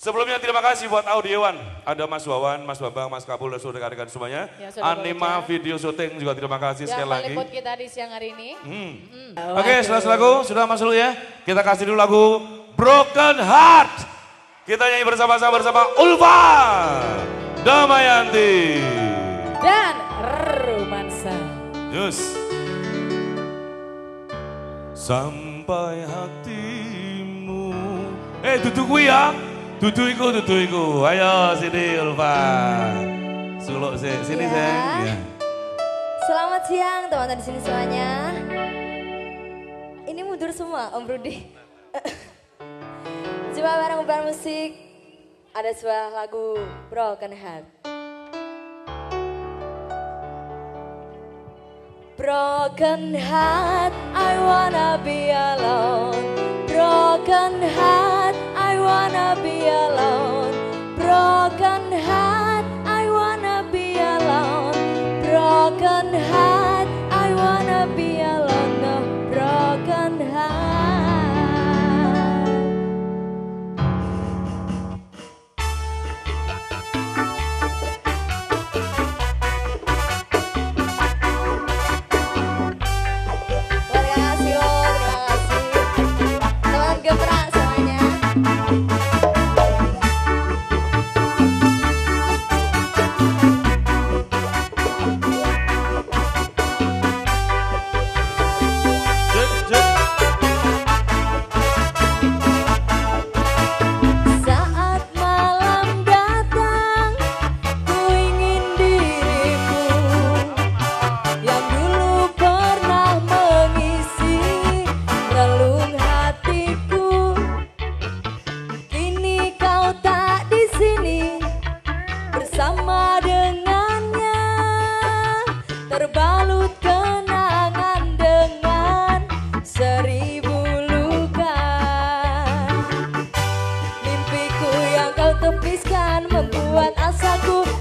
Sebelumnya terima kasih buat Audiowan. Ada Mas Wawan, Mas Bambang, Mas Kapul, dan seluruh rekan-rekan semuanya. Ya, Anima video syuting juga terima kasih sekali lagi. Yang meliput kita di siang hari ini. Oke, setelah lagu sudah masuk dulu ya. Kita kasih dulu lagu Broken Heart. Kita nyanyi bersama-sama bersama Ulfa, Damayanti, dan Romansa. Yus. Sampai hatimu. Duduk gue ya. Duduk iku. Ayo sini Ulfa. Suluk sini ya. sayang. Ya. Selamat siang teman-teman di sini semuanya. Ini mundur semua Om Rudi. Coba bareng musik. Ada sebuah lagu Broken Heart. Broken heart, I wanna be alone. Broken heart, I wanna be alone. Broken heart, I wanna be alone. Broken heart, I wanna be alone. No, broken heart. Bersama dengannya terbalut kenangan dengan 1000 luka. Mimpiku yang kau tepiskan membuat asaku